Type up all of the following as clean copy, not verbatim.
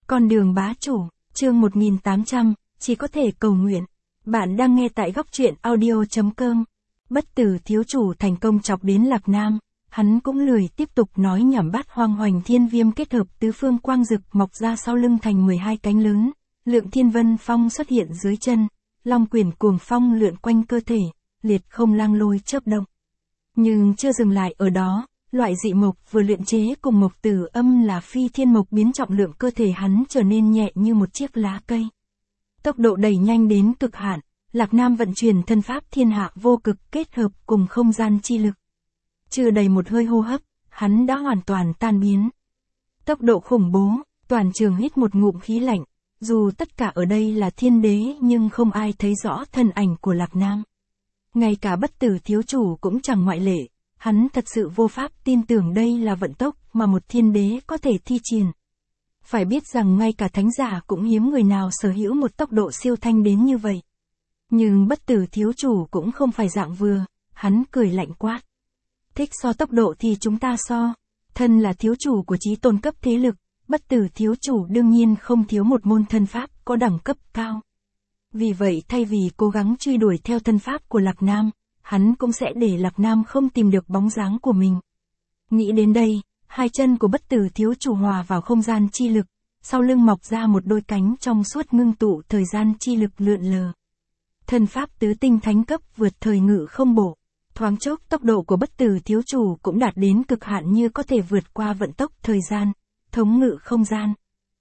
Con đường bá chủ, chương 1800, chỉ có thể cầu nguyện. Bạn đang nghe tại góc truyện audio.com. Bất tử thiếu chủ thành công chọc đến Lạc Nam, hắn cũng lười tiếp tục nói nhảm. Bát hoang hoành thiên viêm kết hợp tứ phương quang dực mọc ra sau lưng thành 12 cánh lớn, lượng thiên vân phong xuất hiện dưới chân, long quyển cuồng phong lượn quanh cơ thể, liệt không lang lôi chớp động. Nhưng chưa dừng lại ở đó, loại dị mộc vừa luyện chế cùng mộc tử âm là phi thiên mộc biến trọng lượng cơ thể hắn trở nên nhẹ như một chiếc lá cây. Tốc độ đẩy nhanh đến cực hạn, Lạc Nam vận chuyển thân pháp thiên hạ vô cực kết hợp cùng không gian chi lực. Chưa đầy một hơi hô hấp, hắn đã hoàn toàn tan biến. Tốc độ khủng bố, toàn trường hít một ngụm khí lạnh, dù tất cả ở đây là thiên đế nhưng không ai thấy rõ thân ảnh của Lạc Nam. Ngay cả bất tử thiếu chủ cũng chẳng ngoại lệ, hắn thật sự vô pháp tin tưởng đây là vận tốc mà một thiên đế có thể thi triển. Phải biết rằng ngay cả thánh giả cũng hiếm người nào sở hữu một tốc độ siêu thanh đến như vậy. Nhưng bất tử thiếu chủ cũng không phải dạng vừa, hắn cười lạnh quát. Thích so tốc độ thì chúng ta so, thân là thiếu chủ của chí tôn cấp thế lực, bất tử thiếu chủ đương nhiên không thiếu một môn thân pháp có đẳng cấp cao. Vì vậy thay vì cố gắng truy đuổi theo thân pháp của Lạc Nam, hắn cũng sẽ để Lạc Nam không tìm được bóng dáng của mình. Nghĩ đến đây, hai chân của bất tử thiếu chủ hòa vào không gian chi lực, sau lưng mọc ra một đôi cánh trong suốt ngưng tụ thời gian chi lực lượn lờ. Thân pháp tứ tinh thánh cấp vượt thời ngự không bổ, thoáng chốc tốc độ của bất tử thiếu chủ cũng đạt đến cực hạn như có thể vượt qua vận tốc thời gian, thống ngự không gian.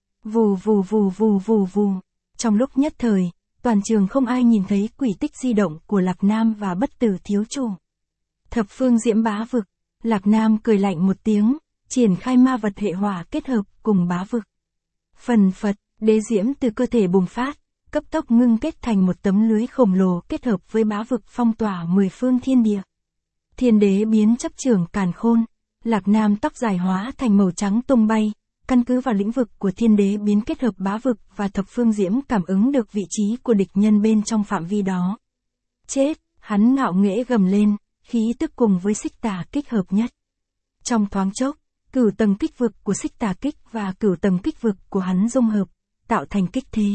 Vù vù vù vù vù vù, trong lúc nhất thời, toàn trường không ai nhìn thấy quỷ tích di động của Lạc Nam và bất tử thiếu chủ. Thập phương diễm bá vực, Lạc Nam cười lạnh một tiếng, triển khai ma vật hệ hỏa kết hợp cùng bá vực. Phần phật, đế diễm từ cơ thể bùng phát, cấp tốc ngưng kết thành một tấm lưới khổng lồ kết hợp với bá vực phong tỏa 10 phương thiên địa. Thiên đế biến chấp trưởng càn khôn, Lạc Nam tóc dài hóa thành màu trắng tung bay, căn cứ vào lĩnh vực của thiên đế biến kết hợp bá vực và thập phương diễm cảm ứng được vị trí của địch nhân bên trong phạm vi đó. Chết, hắn ngạo nghễ gầm lên, khí tức cùng với xích tà kích hợp nhất. Trong thoáng chốc, cửu tầng kích vực của xích tà kích và cửu tầng kích vực của hắn dung hợp, tạo thành kích thế.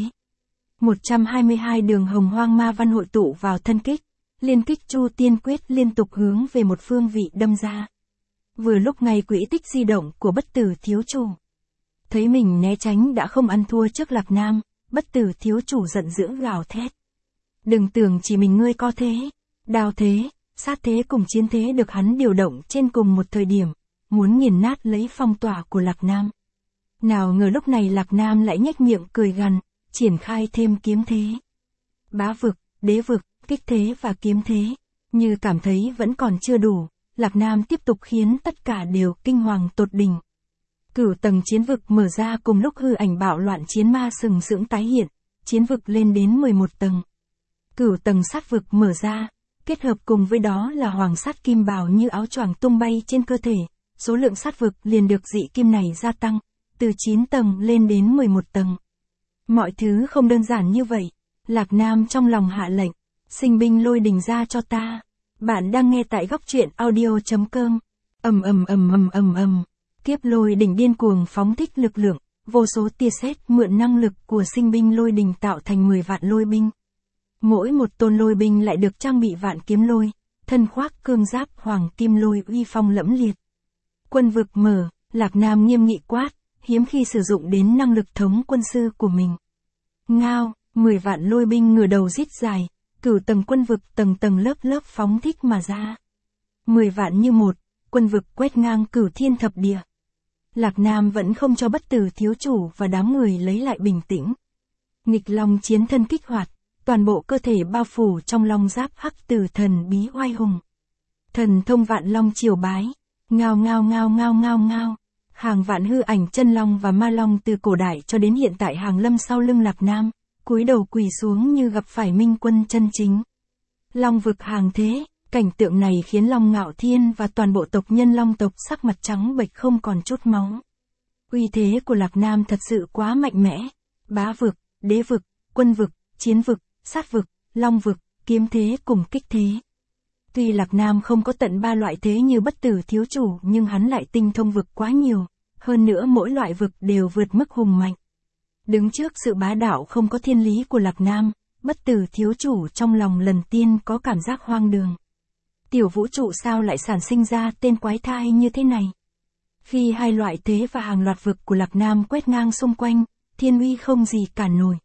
122 đường hồng hoang ma văn hội tụ vào thân kích, liên kích chu tiên quyết liên tục hướng về một phương vị đâm ra. Vừa lúc ngay quỹ tích di động của bất tử thiếu chủ. Thấy mình né tránh đã không ăn thua trước Lạc Nam, bất tử thiếu chủ giận dữ gào thét. Đừng tưởng chỉ mình ngươi có thế, đao thế, sát thế cùng chiến thế được hắn điều động trên cùng một thời điểm, muốn nghiền nát lấy phong tỏa của Lạc Nam. Nào ngờ lúc này Lạc Nam lại nhếch miệng cười gằn, triển khai thêm kiếm thế. Bá vực, đế vực, kích thế và kiếm thế, như cảm thấy vẫn còn chưa đủ, Lạc Nam tiếp tục khiến tất cả đều kinh hoàng tột đỉnh. Cửu tầng chiến vực mở ra cùng lúc hư ảnh bạo loạn chiến ma sừng sững tái hiện, chiến vực lên đến 11 tầng. Cửu tầng sát vực mở ra, kết hợp cùng với đó là hoàng sát kim bào như áo choàng tung bay trên cơ thể, số lượng sát vực liền được dị kim này gia tăng, từ 9 tầng lên đến 11 tầng. Mọi thứ không đơn giản như vậy, Lạc Nam trong lòng hạ lệnh, sinh binh lôi đình ra cho ta. Bạn đang nghe tại góc truyện audio.com. Kiếp lôi đỉnh điên cuồng phóng thích lực lượng, vô số tia sét mượn năng lực của sinh binh lôi đình tạo thành 10 vạn lôi binh. Mỗi một tôn lôi binh lại được trang bị vạn kiếm lôi, thân khoác cương giáp hoàng kim lôi uy phong lẫm liệt. Quân vực mở, Lạc Nam nghiêm nghị quát, hiếm khi sử dụng đến năng lực thống quân sư của mình. Ngao, 10 vạn lôi binh ngửa đầu rít dài, cửu tầng quân vực tầng tầng lớp lớp phóng thích mà ra. 10 vạn như một, quân vực quét ngang cửu thiên thập địa. Lạc Nam vẫn không cho bất tử thiếu chủ và đám người lấy lại bình tĩnh. Nghịch long chiến thân kích hoạt, toàn bộ cơ thể bao phủ trong long giáp hắc tử thần bí oai hùng. Thần thông vạn long triều bái, ngao ngao ngao ngao ngao ngao. Hàng vạn hư ảnh chân long và ma long từ cổ đại cho đến hiện tại hàng lâm sau lưng Lạc Nam, cúi đầu quỳ xuống như gặp phải minh quân chân chính. Long vực hàng thế, cảnh tượng này khiến Long Ngạo Thiên và toàn bộ tộc nhân Long tộc sắc mặt trắng bệch không còn chút máu. Uy thế của Lạc Nam thật sự quá mạnh mẽ. Bá vực, đế vực, quân vực, chiến vực, sát vực, long vực, kiếm thế cùng kích thế. Tuy Lạc Nam không có tận 3 loại thế như bất tử thiếu chủ nhưng hắn lại tinh thông vực quá nhiều, hơn nữa mỗi loại vực đều vượt mức hùng mạnh. Đứng trước sự bá đạo không có thiên lý của Lạc Nam, Bất Tử thiếu chủ trong lòng lần tiên có cảm giác hoang đường. Tiểu vũ trụ sao lại sản sinh ra tên quái thai như thế này? Khi hai loại thế và hàng loạt vực của Lạc Nam quét ngang xung quanh, thiên uy không gì cản nổi.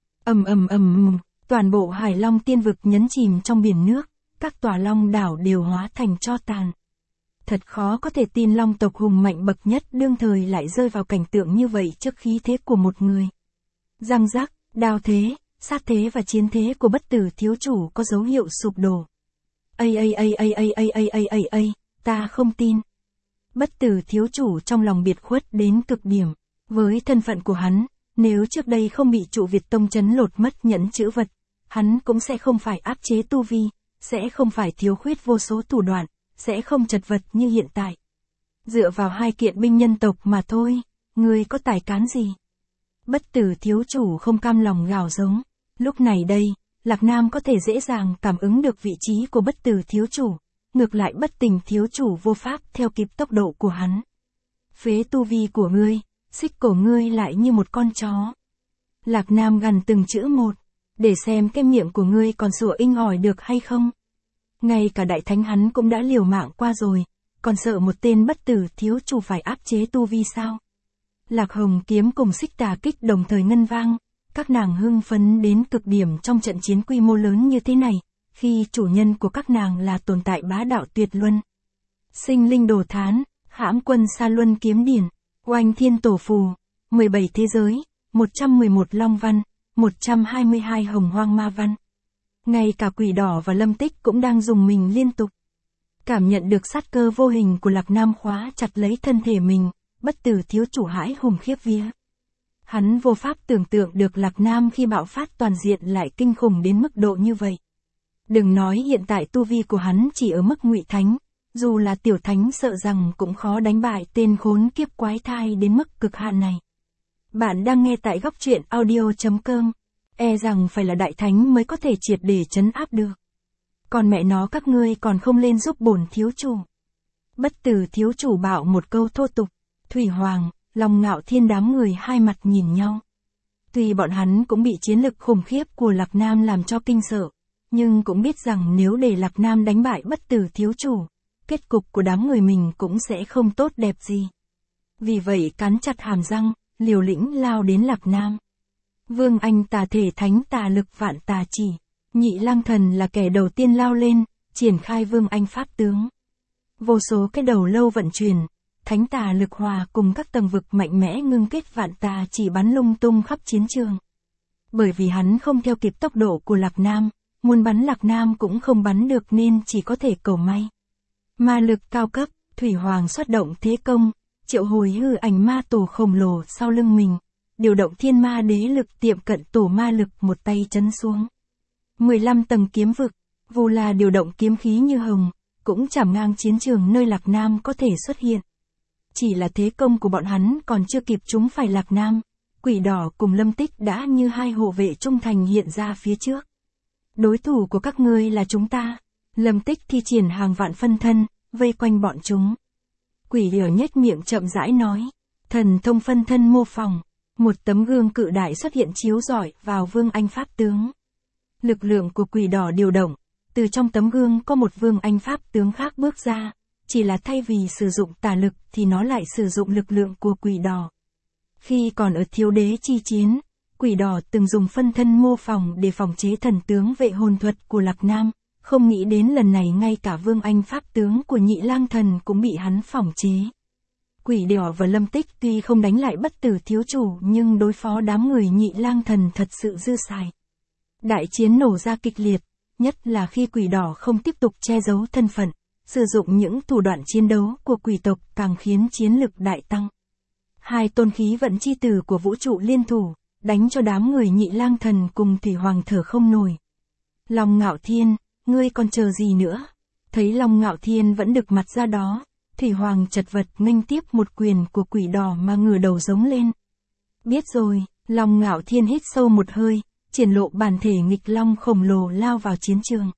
Toàn bộ Hải Long tiên vực nhấn chìm trong biển nước, các tòa long đảo đều hóa thành tro tàn. Thật khó có thể tin long tộc hùng mạnh bậc nhất đương thời lại rơi vào cảnh tượng như vậy trước khí thế của một người. Răng rắc, đao thế, sát thế và chiến thế của Bất Tử thiếu chủ có dấu hiệu sụp đổ. Ta không tin. Bất Tử thiếu chủ trong lòng biệt khuất đến cực điểm. Với thân phận của hắn, nếu trước đây không bị trụ Việt Tông trấn lột mất nhẫn chữ vật, hắn cũng sẽ không phải áp chế tu vi, sẽ không phải thiếu khuyết vô số thủ đoạn, sẽ không chật vật như hiện tại. Dựa vào 2 kiện binh nhân tộc mà thôi, ngươi có tài cán gì? Bất Tử thiếu chủ không cam lòng gào giống. Lúc này đây, Lạc Nam có thể dễ dàng cảm ứng được vị trí của Bất Tử thiếu chủ, ngược lại Bất Tình thiếu chủ vô pháp theo kịp tốc độ của hắn. Phế tu vi của ngươi, xích cổ ngươi lại như một con chó. Lạc Nam gằn từng chữ một, để xem cái miệng của ngươi còn sủa inh ỏi được hay không. Ngay cả đại thánh hắn cũng đã liều mạng qua rồi, còn sợ một tên Bất Tử thiếu chủ phải áp chế tu vi sao? Lạc Hồng kiếm cùng xích tà kích đồng thời ngân vang, các nàng hưng phấn đến cực điểm trong trận chiến quy mô lớn như thế này, khi chủ nhân của các nàng là tồn tại bá đạo tuyệt luân. Sinh linh đồ thán, hãm quân sa luân kiếm điển, oanh thiên tổ phù, 17 thế giới, 111 long văn, 122 hồng hoang ma văn. Ngay cả Quỷ Đỏ và Lâm Tích cũng đang dùng mình liên tục. Cảm nhận được sát cơ vô hình của Lạc Nam khóa chặt lấy thân thể mình, Bất Tử thiếu chủ hãi hùng khiếp vía. Hắn vô pháp tưởng tượng được Lạc Nam khi bạo phát toàn diện lại kinh khủng đến mức độ như vậy. Đừng nói hiện tại tu vi của hắn chỉ ở mức ngụy thánh, dù là tiểu thánh sợ rằng cũng khó đánh bại tên khốn kiếp quái thai đến mức cực hạn này. Bạn đang nghe tại góc truyện audio.com, e rằng phải là đại thánh mới có thể triệt để trấn áp được. Còn mẹ nó các ngươi còn không lên giúp bổn thiếu chủ. Bất Tử thiếu chủ bạo một câu thô tục, Thủy Hoàng, Long Ngạo Thiên đám người hai mặt nhìn nhau. Tuy bọn hắn cũng bị chiến lực khủng khiếp của Lạc Nam làm cho kinh sợ, nhưng cũng biết rằng nếu để Lạc Nam đánh bại Bất Tử thiếu chủ, kết cục của đám người mình cũng sẽ không tốt đẹp gì. Vì vậy cắn chặt hàm răng, liều lĩnh lao đến Lạc Nam. Vương Anh tà thể thánh tà lực vạn tà chỉ, Nhị Lang Thần là kẻ đầu tiên lao lên, triển khai Vương Anh pháp tướng. Vô số cái đầu lâu vận chuyển, thánh tà lực hòa cùng các tầng vực mạnh mẽ ngưng kết vạn tà chỉ bắn lung tung khắp chiến trường. Bởi vì hắn không theo kịp tốc độ của Lạc Nam, muốn bắn Lạc Nam cũng không bắn được nên chỉ có thể cầu may. Ma lực cao cấp, Thủy Hoàng xuất động thế công, triệu hồi hư ảnh ma tổ khổng lồ sau lưng mình, điều động thiên ma đế lực tiệm cận tổ ma lực một tay chấn xuống. 15 tầng kiếm vực, Vu La điều động kiếm khí như hồng, cũng chảm ngang chiến trường nơi Lạc Nam có thể xuất hiện. Chỉ là thế công của bọn hắn còn chưa kịp trúng phải Lạc Nam, Quỷ Đỏ cùng Lâm Tích đã như hai hộ vệ trung thành hiện ra phía trước. Đối thủ của các ngươi là chúng ta. Lâm Tích thi triển hàng vạn phân thân, vây quanh bọn chúng. Quỷ Đỏ nhếch miệng chậm rãi nói, thần thông phân thân mô phỏng, một tấm gương cự đại xuất hiện chiếu rọi vào Vương Anh pháp tướng. Lực lượng của Quỷ Đỏ điều động, từ trong tấm gương có một Vương Anh pháp tướng khác bước ra, chỉ là thay vì sử dụng tà lực thì nó lại sử dụng lực lượng của Quỷ Đỏ. Khi còn ở Thiếu Đế chi chiến, Quỷ Đỏ từng dùng phân thân mô phỏng để phòng chế thần tướng vệ hồn thuật của Lạc Nam, không nghĩ đến lần này ngay cả Vương Anh pháp tướng của Nhị Lang Thần cũng bị hắn phỏng chế. Quỷ Đỏ và Lâm Tích tuy không đánh lại Bất Tử thiếu chủ nhưng đối phó đám người Nhị Lang Thần thật sự dư xài. Đại chiến nổ ra kịch liệt, nhất là khi Quỷ Đỏ không tiếp tục che giấu thân phận, sử dụng những thủ đoạn chiến đấu của quỷ tộc càng khiến chiến lực đại tăng. Hai tôn khí vận chi tử của vũ trụ liên thủ, đánh cho đám người Nhị Lang Thần cùng Thủy Hoàng thở không nổi. Long Ngạo Thiên, ngươi còn chờ gì nữa? Thấy Long Ngạo Thiên vẫn đực mặt ra đó, Thủy Hoàng chật vật nghênh tiếp một quyền của Quỷ Đỏ mà ngửa đầu giống lên. Biết rồi, Long Ngạo Thiên hít sâu một hơi, triển lộ bản thể nghịch long khổng lồ lao vào chiến trường.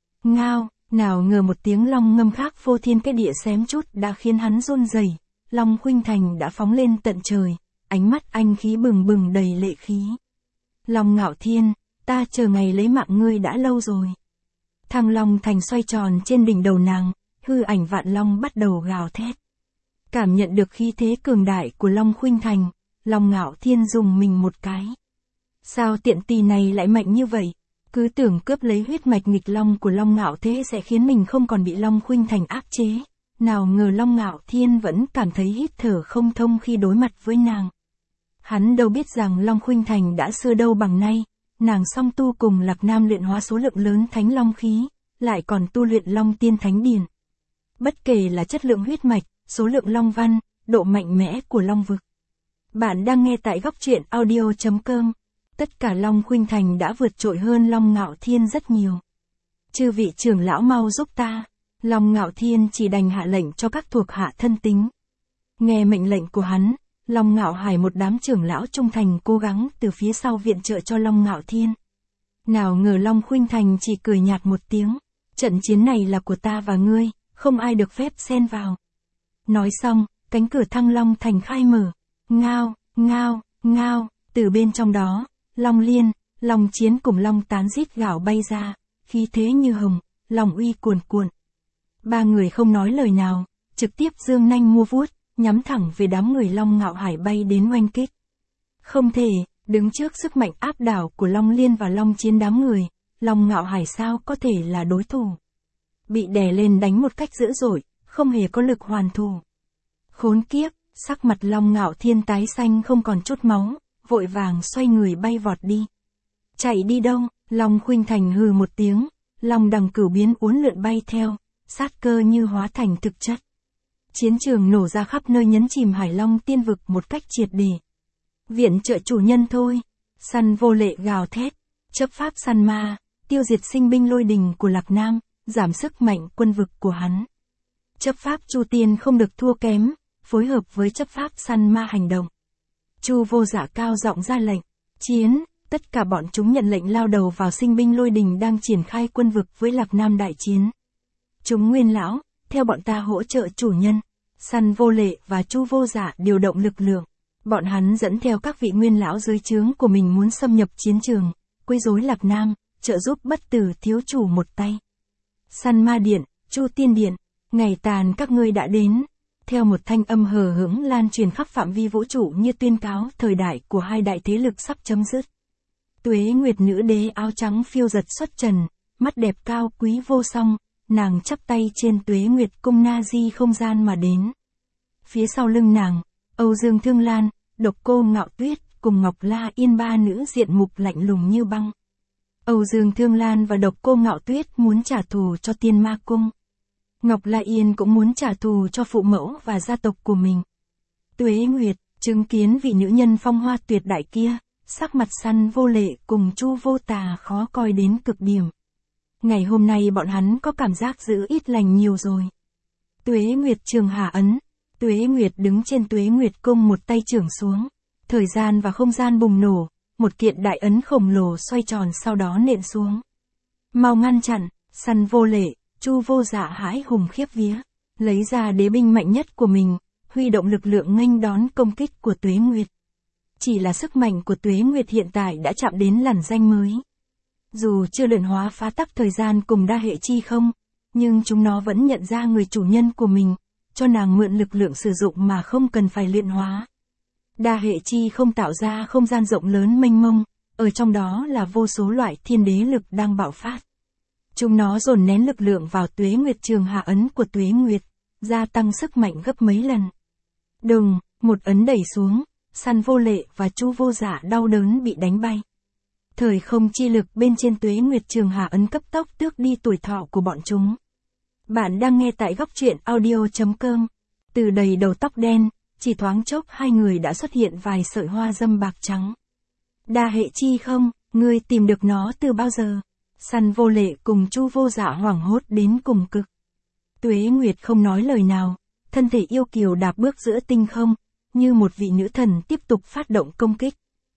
Ngao, nào ngờ một tiếng long ngâm khác phô thiên cái địa xém chút đã khiến hắn run rẩy. Long khuynh thành đã phóng lên tận trời, ánh mắt anh khí bừng bừng đầy lệ khí. Long Ngạo Thiên, ta chờ ngày lấy mạng ngươi đã lâu rồi. Thăng Long Thành xoay tròn trên đỉnh đầu nàng, hư ảnh vạn long bắt đầu gào thét. Cảm nhận được khí thế cường đại của Long Khuynh Thành, Long Ngạo Thiên dùng mình một cái. Sao tiện tỳ này lại mạnh như vậy? Cứ tưởng cướp lấy huyết mạch nghịch long của Long Ngạo Thế sẽ khiến mình không còn bị Long Khuynh Thành áp chế. Nào ngờ Long Ngạo Thiên vẫn cảm thấy hít thở không thông khi đối mặt với nàng. Hắn đâu biết rằng Long Khuynh Thành đã xưa đâu bằng nay, nàng song tu cùng Lạc Nam luyện hóa số lượng lớn thánh long khí, lại còn tu luyện Long Tiên Thánh Điển. Bất kể là chất lượng huyết mạch, số lượng long văn, độ mạnh mẽ của long vực. Bạn đang nghe tại góc truyện audio.com. Tất cả Long Khuynh Thành đã vượt trội hơn Long Ngạo Thiên rất nhiều. Chư vị trưởng lão mau giúp ta. Long Ngạo Thiên chỉ đành hạ lệnh cho các thuộc hạ thân tín. Nghe mệnh lệnh của hắn, Long Ngạo Hải một đám trưởng lão trung thành cố gắng từ phía sau viện trợ cho Long Ngạo Thiên. Nào ngờ Long Khuynh Thành chỉ cười nhạt một tiếng. Trận chiến này là của ta và ngươi, không ai được phép xen vào. Nói xong, cánh cửa Thăng Long Thành khai mở. Ngao, ngao, ngao, từ bên trong đó, Long Liên, Long Chiến cùng Long Tán rít gào bay ra, khí thế như hồng, long uy cuồn cuộn. Ba người không nói lời nào, trực tiếp giương nanh mua vuốt, nhắm thẳng về đám người Long Ngạo Hải bay đến oanh kích. Không thể, đứng trước sức mạnh áp đảo của Long Liên và Long Chiến đám người, Long Ngạo Hải sao có thể là đối thủ. Bị đè lên đánh một cách dữ dội, không hề có lực hoàn thủ. Khốn kiếp, sắc mặt Long Ngạo Thiên tái xanh không còn chút máu, vội vàng xoay người bay vọt đi. Chạy đi đâu? Long Khuynh Thành hừ một tiếng, Long Đằng Cửu biến uốn lượn bay theo, sát cơ như hóa thành thực chất. Chiến trường nổ ra khắp nơi nhấn chìm Hải Long Tiên vực một cách triệt để. Viện trợ chủ nhân thôi. Săn Vô Lệ gào thét, chấp pháp săn ma, tiêu diệt sinh binh lôi đình của Lạc Nam, giảm sức mạnh quân vực của hắn. Chấp pháp Chu Tiên không được thua kém, phối hợp với chấp pháp săn ma hành động. Chu Vô Dạ cao giọng ra lệnh, chiến, tất cả bọn chúng nhận lệnh lao đầu vào sinh binh lôi đình đang triển khai quân vực với Lạc Nam đại chiến. Chúng Nguyên lão, theo bọn ta hỗ trợ chủ nhân. Săn Vô Lệ và Chu Vô Dạ điều động lực lượng. Bọn hắn dẫn theo các vị nguyên lão dưới trướng của mình muốn xâm nhập chiến trường, quấy rối Lạc Nam, trợ giúp Bất Tử thiếu chủ một tay. Săn Ma Điện, Chu Tiên Điện, ngày tàn các ngươi đã đến. Theo một thanh âm hờ hững lan truyền khắp phạm vi vũ trụ như tuyên cáo thời đại của hai đại thế lực sắp chấm dứt. Tuế Nguyệt nữ đế áo trắng phiêu giật xuất trần, mắt đẹp cao quý vô song, nàng chắp tay trên Tuế Nguyệt cung na di không gian mà đến. Phía sau lưng nàng, Âu Dương Thương Lan, Độc Cô Ngạo Tuyết cùng Ngọc La Yên ba nữ diện mục lạnh lùng như băng. Âu Dương Thương Lan và Độc Cô Ngạo Tuyết muốn trả thù cho Tiên Ma Cung. Ngọc La Yên cũng muốn trả thù cho phụ mẫu và gia tộc của mình. Tuế Nguyệt, chứng kiến vị nữ nhân phong hoa tuyệt đại kia, sắc mặt Săn Vô Lệ cùng Chu Vô Tà khó coi đến cực điểm. Ngày hôm nay bọn hắn có cảm giác giữ ít lành nhiều rồi. Tuế Nguyệt trường hạ ấn. Tuế Nguyệt đứng trên Tuế Nguyệt cung một tay chưởng xuống. Thời gian và không gian bùng nổ, một kiện đại ấn khổng lồ xoay tròn sau đó nện xuống. Mau ngăn chặn, Săn Vô Lệ, Chu Vô Dạ hãi hùng khiếp vía, lấy ra đế binh mạnh nhất của mình, huy động lực lượng nghênh đón công kích của Tuế Nguyệt. Chỉ là sức mạnh của Tuế Nguyệt hiện tại đã chạm đến lằn ranh mới. Dù chưa luyện hóa phá tắc thời gian cùng đa hệ chi không, nhưng chúng nó vẫn nhận ra người chủ nhân của mình, cho nàng mượn lực lượng sử dụng mà không cần phải luyện hóa. Đa hệ chi không tạo ra không gian rộng lớn mênh mông, ở trong đó là vô số loại thiên đế lực đang bạo phát. Chúng nó dồn nén lực lượng vào Tuế Nguyệt trường hạ ấn của Tuế Nguyệt, gia tăng sức mạnh gấp mấy lần. Đùng, một ấn đẩy xuống, Săn Vô Lệ và Chu Vô Dạ đau đớn bị đánh bay. Thời không chi lực bên trên Tuế Nguyệt trường hạ ấn cấp tốc tước đi tuổi thọ của bọn chúng. Bạn đang nghe tại góc truyện audio.com. Từ đầy đầu tóc đen, chỉ thoáng chốc hai người đã xuất hiện vài sợi hoa dâm bạc trắng. Đa hệ chi không, ngươi tìm được nó từ bao giờ? Săn Vô Lệ cùng Chu Vô Dạ hoảng hốt đến cùng cực. Tuế Nguyệt không nói lời nào, thân thể yêu kiều đạp bước giữa tinh không, như một vị nữ thần tiếp tục phát động công kích.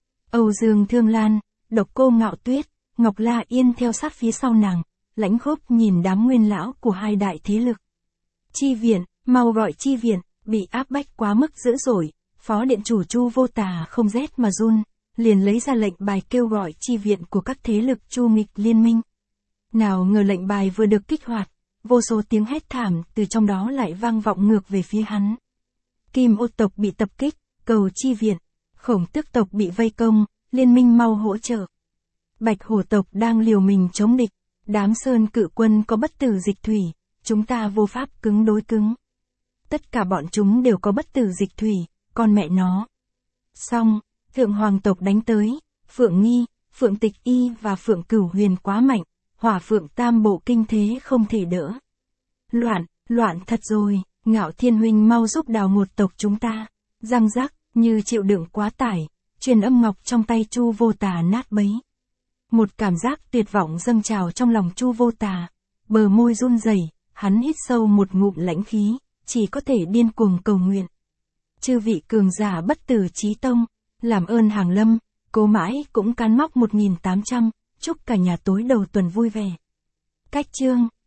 Âu Dương Thương Lan, Độc Cô Ngạo Tuyết, Ngọc La Yên theo sát phía sau nàng, lãnh khốc nhìn đám nguyên lão của hai đại thế lực. Chi viện, mau gọi chi viện, bị áp bách quá mức dữ dội, Phó điện chủ Chu Vô Tà không rét mà run, liền lấy ra lệnh bài kêu gọi chi viện của các thế lực Chu nghịch liên minh. Nào ngờ lệnh bài vừa được kích hoạt, vô số tiếng hét thảm từ trong đó lại vang vọng ngược về phía hắn. Kim Ô tộc bị tập kích, cầu chi viện. Khổng Tước tộc bị vây công, liên minh mau hỗ trợ. Bạch Hổ tộc đang liều mình chống địch, đám Sơn Cự quân có bất tử dịch thủy, chúng ta vô pháp cứng đối cứng. Tất cả bọn chúng đều có bất tử dịch thủy, con mẹ nó. Xong, Phượng Hoàng tộc đánh tới, Phượng Nghi, Phượng Tịch Y và Phượng Cửu Huyền quá mạnh, Hỏa Phượng tam bộ kinh thế không thể đỡ. Loạn thật rồi, Ngạo Thiên huynh mau giúp Đào Ngột tộc chúng ta. Răng rắc, như chịu đựng quá tải, truyền âm ngọc trong tay Chu Vô Tà nát bấy. Một cảm giác tuyệt vọng dâng trào trong lòng Chu Vô Tà, bờ môi run rẩy, hắn hít sâu một ngụm lãnh khí, chỉ có thể điên cuồng cầu nguyện. Chư vị cường giả bất tử chí tông, làm ơn hàng lâm, cố mãi cũng cán móc 1800, chúc cả nhà tối đầu tuần vui vẻ. Cách chương